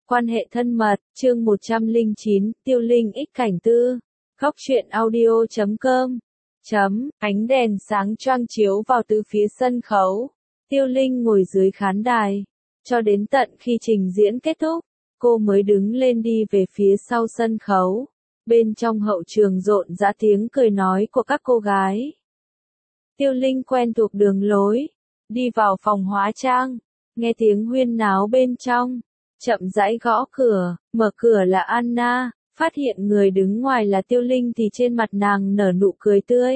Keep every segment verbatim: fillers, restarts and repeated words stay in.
Quan hệ thân mật, chương một trăm lẻ chín, Tiêu Linh ích cảnh tư. Góc truyện audio chấm com. Chấm, ánh đèn sáng choang chiếu vào từ phía sân khấu. Tiêu Linh ngồi dưới khán đài. Cho đến tận khi trình diễn kết thúc, cô mới đứng lên đi về phía sau sân khấu. Bên trong hậu trường rộn rã tiếng cười nói của các cô gái. Tiêu Linh quen thuộc đường lối, đi vào phòng hóa trang, nghe tiếng huyên náo bên trong. Chậm rãi gõ cửa, mở cửa là Anna, phát hiện người đứng ngoài là Tiêu Linh thì trên mặt nàng nở nụ cười tươi.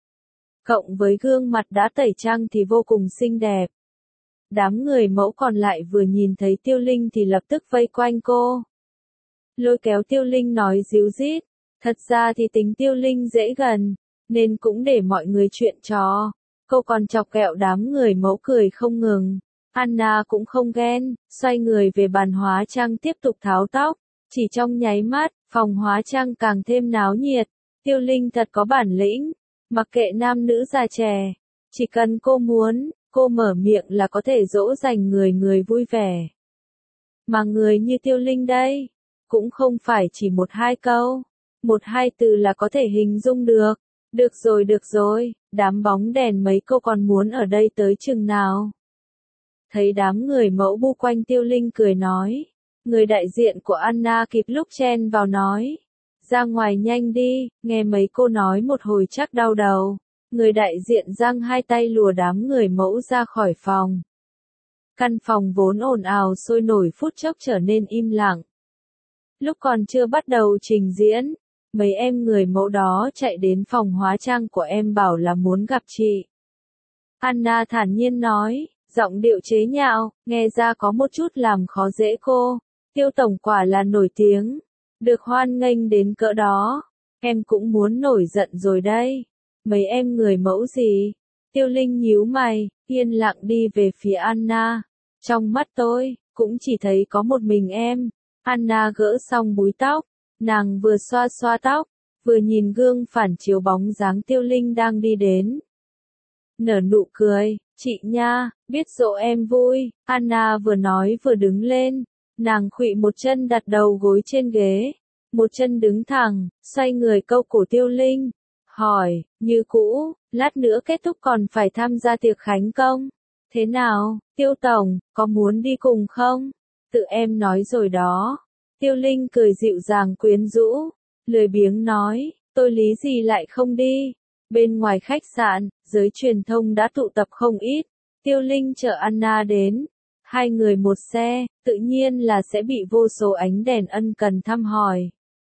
Cộng với gương mặt đã tẩy trang thì vô cùng xinh đẹp. Đám người mẫu còn lại vừa nhìn thấy Tiêu Linh thì lập tức vây quanh cô. Lôi kéo Tiêu Linh nói díu dít, thật ra thì tính Tiêu Linh dễ gần, nên cũng để mọi người chuyện trò. Cô còn chọc ghẹo đám người mẫu cười không ngừng. Anna cũng không ghen, xoay người về bàn hóa trang tiếp tục tháo tóc. Chỉ trong nháy mắt, phòng hóa trang càng thêm náo nhiệt. Tiêu Linh thật có bản lĩnh, mặc kệ nam nữ già trẻ. Chỉ cần cô muốn, cô mở miệng là có thể dỗ dành người người vui vẻ. Mà người như Tiêu Linh đây, cũng không phải chỉ một hai câu, một hai từ là có thể hình dung được. Được rồi được rồi, đám bóng đèn mấy cô còn muốn ở đây tới chừng nào. Thấy đám người mẫu bu quanh Tiêu Linh cười nói. Người đại diện của Anna kịp lúc chen vào nói. Ra ngoài nhanh đi, nghe mấy cô nói một hồi chắc đau đầu. Người đại diện giang hai tay lùa đám người mẫu ra khỏi phòng. Căn phòng vốn ồn ào sôi nổi phút chốc trở nên im lặng. Lúc còn chưa bắt đầu trình diễn, mấy em người mẫu đó chạy đến phòng hóa trang của em bảo là muốn gặp chị. Anna thản nhiên nói. Giọng điệu chế nhạo, nghe ra có một chút làm khó dễ cô. Tiêu tổng quả là nổi tiếng, được hoan nghênh đến cỡ đó. Em cũng muốn nổi giận rồi đây. Mấy em người mẫu gì? Tiêu Linh nhíu mày, yên lặng đi về phía Anna. Trong mắt tôi, cũng chỉ thấy có một mình em. Anna gỡ xong búi tóc, nàng vừa xoa xoa tóc, vừa nhìn gương phản chiếu bóng dáng Tiêu Linh đang đi đến. Nở nụ cười, chị nha, biết dỗ em vui. Anna vừa nói vừa đứng lên, nàng khuỵu một chân đặt đầu gối trên ghế, một chân đứng thẳng, xoay người câu cổ Tiêu Linh, hỏi, như cũ, lát nữa kết thúc còn phải tham gia tiệc khánh công. Thế nào, Tiêu tổng, có muốn đi cùng không? Tự em nói rồi đó. Tiêu Linh cười dịu dàng quyến rũ, lười biếng nói, tôi lý gì lại không đi. Bên ngoài khách sạn, giới truyền thông đã tụ tập không ít. Tiêu Linh chở Anna đến. Hai người một xe, tự nhiên là sẽ bị vô số ánh đèn ân cần thăm hỏi.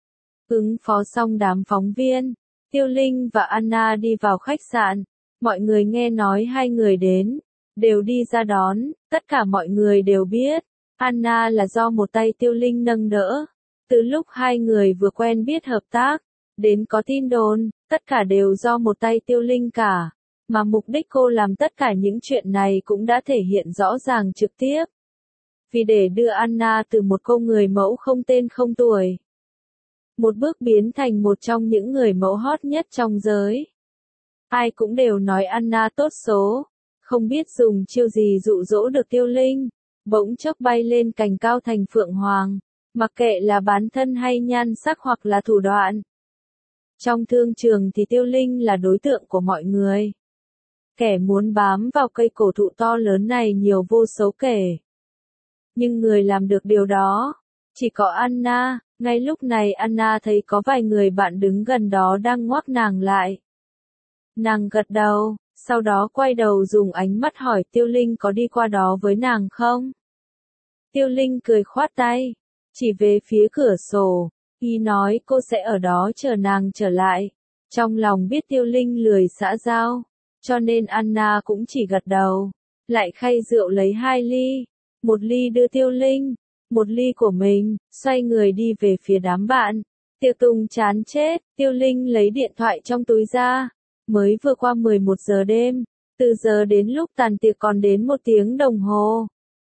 Ứng phó xong đám phóng viên, Tiêu Linh và Anna đi vào khách sạn. Mọi người nghe nói hai người đến, đều đi ra đón. Tất cả mọi người đều biết, Anna là do một tay Tiêu Linh nâng đỡ. Từ lúc hai người vừa quen biết hợp tác, đến có tin đồn, tất cả đều do một tay Tiêu Linh cả. Mà mục đích cô làm tất cả những chuyện này cũng đã thể hiện rõ ràng trực tiếp. Vì để đưa Anna từ một cô người mẫu không tên không tuổi, một bước biến thành một trong những người mẫu hot nhất trong giới. Ai cũng đều nói Anna tốt số, không biết dùng chiêu gì dụ dỗ được Tiêu Linh, bỗng chốc bay lên cành cao thành phượng hoàng, mặc kệ là bán thân hay nhan sắc hoặc là thủ đoạn. Trong thương trường thì Tiêu Linh là đối tượng của mọi người. Kẻ muốn bám vào cây cổ thụ to lớn này nhiều vô số kể. Nhưng người làm được điều đó, chỉ có Anna. Ngay lúc này Anna thấy có vài người bạn đứng gần đó đang ngoắc nàng lại. Nàng gật đầu, sau đó quay đầu dùng ánh mắt hỏi Tiêu Linh có đi qua đó với nàng không? Tiêu Linh cười khoát tay, chỉ về phía cửa sổ. Y nói cô sẽ ở đó chờ nàng trở lại. Trong lòng biết Tiêu Linh lười xã giao, cho nên Anna cũng chỉ gật đầu. Lại khay rượu lấy hai ly. Một ly đưa Tiêu Linh, một ly của mình, xoay người đi về phía đám bạn. Tiệc tùng chán chết, Tiêu Linh lấy điện thoại trong túi ra. Mới vừa qua mười một giờ đêm, từ giờ đến lúc tàn tiệc còn đến một tiếng đồng hồ.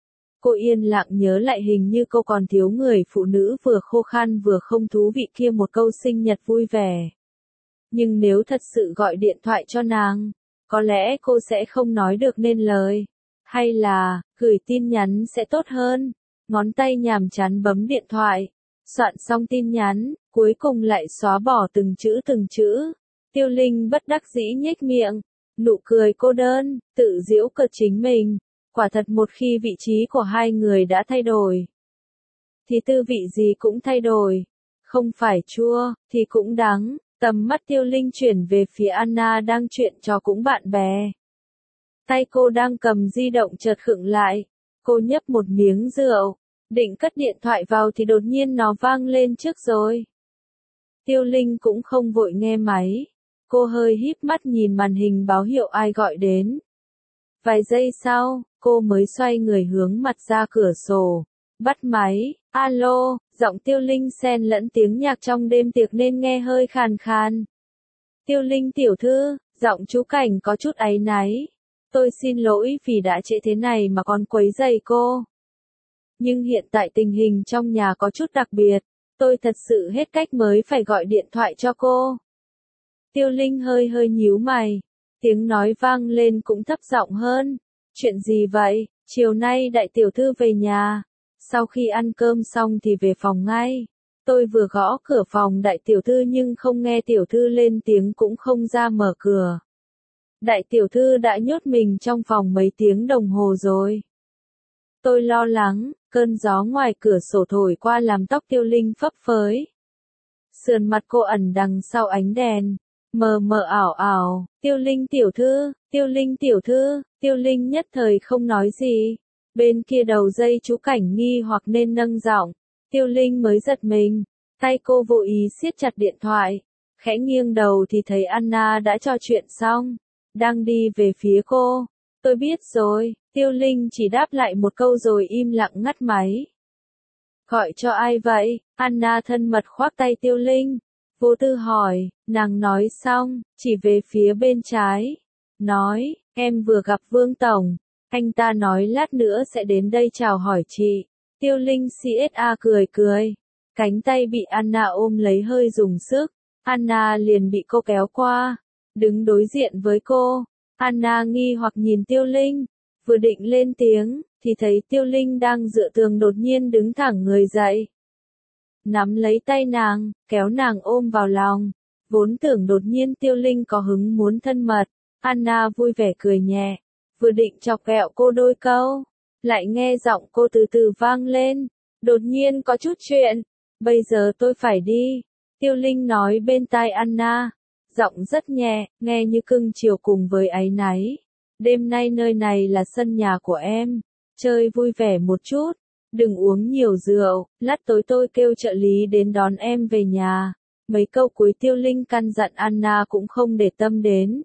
Cô yên lặng nhớ lại hình như cô còn thiếu người phụ nữ vừa khô khan vừa không thú vị kia một câu sinh nhật vui vẻ. Nhưng nếu thật sự gọi điện thoại cho nàng, có lẽ cô sẽ không nói được nên lời. Hay là, gửi tin nhắn sẽ tốt hơn. ngón tay nhàm chán bấm điện thoại, soạn xong tin nhắn, cuối cùng lại xóa bỏ từng chữ từng chữ. Tiêu Linh bất đắc dĩ nhếch miệng, nụ cười cô đơn, tự giễu cợt chính mình. Quả thật một khi vị trí của hai người đã thay đổi, thì tư vị gì cũng thay đổi. Không phải chua, thì cũng đắng. Tầm mắt Tiêu Linh chuyển về phía Anna đang chuyện trò cũng bạn bè. Tay cô đang cầm di động chợt khựng lại. Cô nhấp một miếng rượu, định cất điện thoại vào thì đột nhiên nó vang lên trước rồi. Tiêu Linh cũng không vội nghe máy. Cô hơi híp mắt nhìn màn hình báo hiệu ai gọi đến. Vài giây sau, cô mới xoay người hướng mặt ra cửa sổ. Bắt máy, alo, giọng Tiêu Linh xen lẫn tiếng nhạc trong đêm tiệc nên nghe hơi khàn khàn. Tiêu Linh tiểu thư, giọng chú Cảnh có chút áy náy. Tôi xin lỗi vì đã trễ thế này mà còn quấy rầy cô. Nhưng hiện tại tình hình trong nhà có chút đặc biệt, tôi thật sự hết cách mới phải gọi điện thoại cho cô. Tiêu Linh hơi hơi nhíu mày, tiếng nói vang lên cũng thấp giọng hơn. Chuyện gì vậy? Chiều nay đại tiểu thư về nhà. Sau khi ăn cơm xong thì về phòng ngay. Tôi vừa gõ cửa phòng đại tiểu thư nhưng không nghe tiểu thư lên tiếng cũng không ra mở cửa. Đại tiểu thư đã nhốt mình trong phòng mấy tiếng đồng hồ rồi. Tôi lo lắng, cơn gió ngoài cửa sổ thổi qua làm tóc Tiêu Linh phấp phới. Sườn mặt cô ẩn đằng sau ánh đèn, mờ mờ ảo ảo. Tiêu Linh tiểu thư, Tiêu Linh tiểu thư, Tiêu Linh nhất thời không nói gì. Bên kia đầu dây chú Cảnh nghi hoặc nên nâng giọng. Tiêu Linh mới giật mình, tay cô vô ý siết chặt điện thoại. Khẽ nghiêng đầu thì thấy Anna đã trò chuyện xong, đang đi về phía cô. Tôi biết rồi, Tiêu Linh chỉ đáp lại một câu rồi im lặng ngắt máy. Gọi cho ai vậy? Anna thân mật khoác tay Tiêu Linh. Vô tư hỏi, nàng nói xong, chỉ về phía bên trái. Nói, em vừa gặp Vương Tổng, anh ta nói lát nữa sẽ đến đây chào hỏi chị. Tiêu Linh xê ét a cười cười. Cánh tay bị Anna ôm lấy hơi dùng sức. Anna liền bị cô kéo qua, đứng đối diện với cô. Anna nghi hoặc nhìn Tiêu Linh, vừa định lên tiếng, thì thấy Tiêu Linh đang dựa tường đột nhiên đứng thẳng người dậy. Nắm lấy tay nàng, kéo nàng ôm vào lòng. Vốn tưởng đột nhiên Tiêu Linh có hứng muốn thân mật, Anna vui vẻ cười nhẹ, vừa định chọc ghẹo cô đôi câu, lại nghe giọng cô từ từ vang lên. Đột nhiên có chút chuyện, bây giờ tôi phải đi. Tiêu Linh nói bên tai Anna, giọng rất nhẹ, nghe như cưng chiều cùng với áy náy. Đêm nay nơi này là sân nhà của em, chơi vui vẻ một chút, đừng uống nhiều rượu, lát tối tôi kêu trợ lý đến đón em về nhà. Mấy câu cuối Tiêu Linh căn dặn Anna cũng không để tâm đến.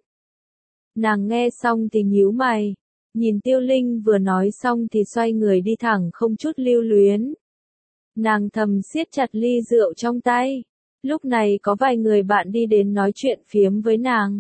Nàng nghe xong thì nhíu mày, nhìn Tiêu Linh vừa nói xong thì xoay người đi thẳng không chút lưu luyến. Nàng thầm siết chặt ly rượu trong tay. Lúc này có vài người bạn đi đến nói chuyện phiếm với nàng.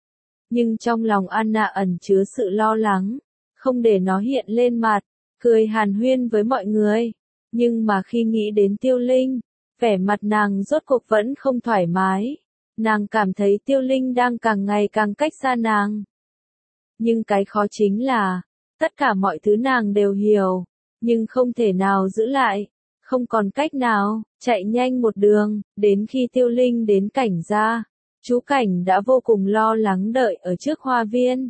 Nhưng trong lòng Anna ẩn chứa sự lo lắng, không để nó hiện lên mặt, cười hàn huyên với mọi người. Nhưng mà khi nghĩ đến Tiêu Linh, vẻ mặt nàng rốt cuộc vẫn không thoải mái. Nàng cảm thấy Tiêu Linh đang càng ngày càng cách xa nàng. Nhưng cái khó chính là, tất cả mọi thứ nàng đều hiểu, nhưng không thể nào giữ lại. Không còn cách nào, chạy nhanh một đường, đến khi Tiêu Linh đến Cảnh gia, chú Cảnh đã vô cùng lo lắng đợi ở trước hoa viên.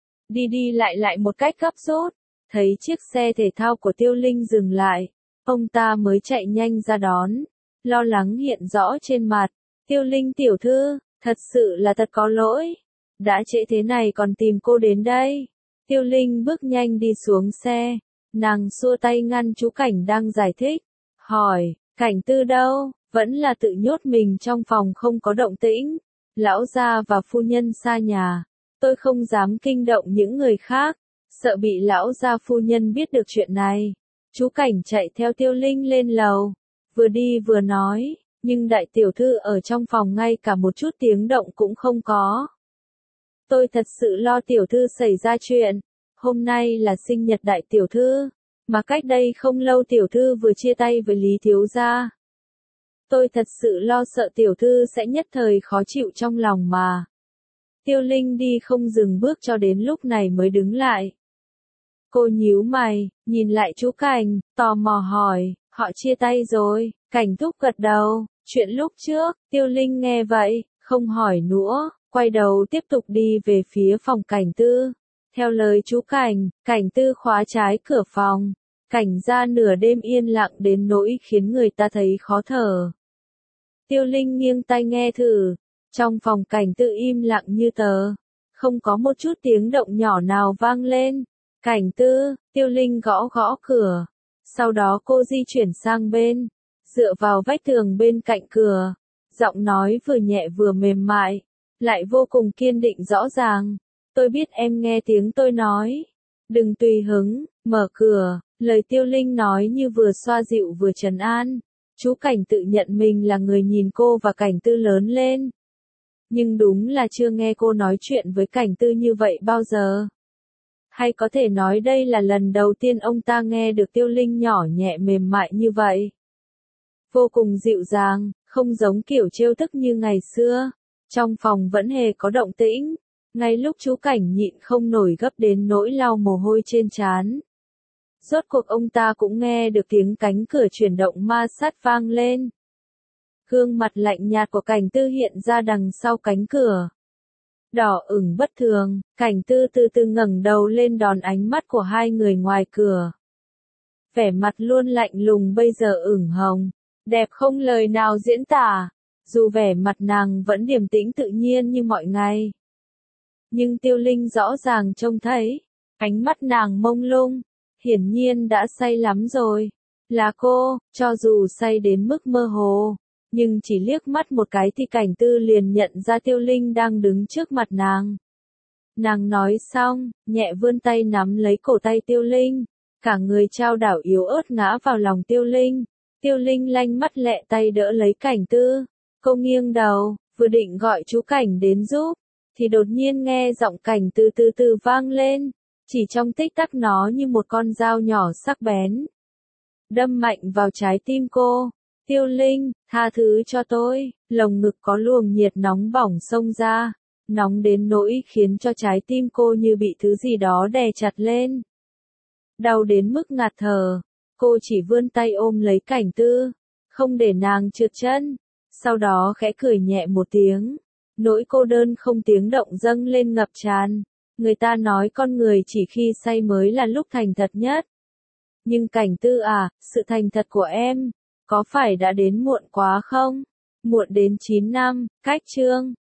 Đi đi lại lại một cách gấp rút, thấy chiếc xe thể thao của Tiêu Linh dừng lại, ông ta mới chạy nhanh ra đón, lo lắng hiện rõ trên mặt. Tiêu Linh tiểu thư, thật sự là thật có lỗi, đã trễ thế này còn tìm cô đến đây. Tiêu Linh bước nhanh đi xuống xe, nàng xua tay ngăn chú Cảnh đang giải thích. Hỏi, Cảnh Tư đâu? Vẫn là tự nhốt mình trong phòng không có động tĩnh. Lão gia và phu nhân xa nhà. Tôi không dám kinh động những người khác, sợ bị lão gia phu nhân biết được chuyện này. Chú Cảnh chạy theo Tiêu Linh lên lầu, vừa đi vừa nói, nhưng đại tiểu thư ở trong phòng ngay cả một chút tiếng động cũng không có. Tôi thật sự lo tiểu thư xảy ra chuyện. Hôm nay là sinh nhật đại tiểu thư. Mà cách đây không lâu tiểu thư vừa chia tay với Lý thiếu gia. Tôi thật sự lo sợ tiểu thư sẽ nhất thời khó chịu trong lòng mà. Tiêu Linh đi không dừng bước cho đến lúc này mới đứng lại. Cô nhíu mày, nhìn lại chú Cảnh, tò mò hỏi, họ chia tay rồi, Cảnh thúc gật đầu, chuyện lúc trước, Tiêu Linh nghe vậy, không hỏi nữa, quay đầu tiếp tục đi về phía phòng Cảnh Tư. Theo lời chú Cảnh, Cảnh Tư khóa trái cửa phòng, Cảnh ra nửa đêm yên lặng đến nỗi khiến người ta thấy khó thở. Tiêu Linh nghiêng tai nghe thử, trong phòng Cảnh Tư im lặng như tờ, không có một chút tiếng động nhỏ nào vang lên. Cảnh Tư, Tiêu Linh gõ gõ cửa, sau đó cô di chuyển sang bên, dựa vào vách tường bên cạnh cửa, giọng nói vừa nhẹ vừa mềm mại, lại vô cùng kiên định rõ ràng. Tôi biết em nghe tiếng tôi nói, đừng tùy hứng, mở cửa. Lời Tiêu Linh nói như vừa xoa dịu vừa trấn an. Chú Cảnh tự nhận mình là người nhìn cô và Cảnh Tư lớn lên. Nhưng đúng là chưa nghe cô nói chuyện với Cảnh Tư như vậy bao giờ. Hay có thể nói đây là lần đầu tiên ông ta nghe được Tiêu Linh nhỏ nhẹ mềm mại như vậy. Vô cùng dịu dàng, không giống kiểu trêu tức như ngày xưa. Trong phòng vẫn hề có động tĩnh. Ngay lúc chú Cảnh nhịn không nổi gấp đến nỗi lau mồ hôi trên trán. Rốt cuộc ông ta cũng nghe được tiếng cánh cửa chuyển động ma sát vang lên. Gương mặt lạnh nhạt của Cảnh Tư hiện ra đằng sau cánh cửa. Đỏ ửng bất thường, Cảnh Tư từ từ ngẩng đầu lên đón ánh mắt của hai người ngoài cửa. Vẻ mặt luôn lạnh lùng bây giờ ửng hồng, đẹp không lời nào diễn tả, dù vẻ mặt nàng vẫn điềm tĩnh tự nhiên như mọi ngày. Nhưng Tiêu Linh rõ ràng trông thấy, ánh mắt nàng mông lung, hiển nhiên đã say lắm rồi. Là cô, cho dù say đến mức mơ hồ, nhưng chỉ liếc mắt một cái thì Cảnh Tư liền nhận ra Tiêu Linh đang đứng trước mặt nàng. Nàng nói xong, nhẹ vươn tay nắm lấy cổ tay Tiêu Linh, cả người trao đảo yếu ớt ngã vào lòng Tiêu Linh. Tiêu Linh lanh mắt lẹ tay đỡ lấy Cảnh Tư, cô nghiêng đầu, vừa định gọi chú Cảnh đến giúp, thì đột nhiên nghe giọng Cảnh Tư từ từ vang lên, chỉ trong tích tắc nó như một con dao nhỏ sắc bén, đâm mạnh vào trái tim cô. Tiêu Linh, tha thứ cho tôi, lồng ngực có luồng nhiệt nóng bỏng xông ra, nóng đến nỗi khiến cho trái tim cô như bị thứ gì đó đè chặt lên. Đau đến mức ngạt thở, cô chỉ vươn tay ôm lấy Cảnh Tư, không để nàng trượt chân, sau đó khẽ cười nhẹ một tiếng, nỗi cô đơn không tiếng động dâng lên ngập tràn. Người ta nói con người chỉ khi say mới là lúc thành thật nhất. Nhưng Cảnh Tư à, sự thành thật của em, có phải đã đến muộn quá không? Muộn đến chín năm, cách chương.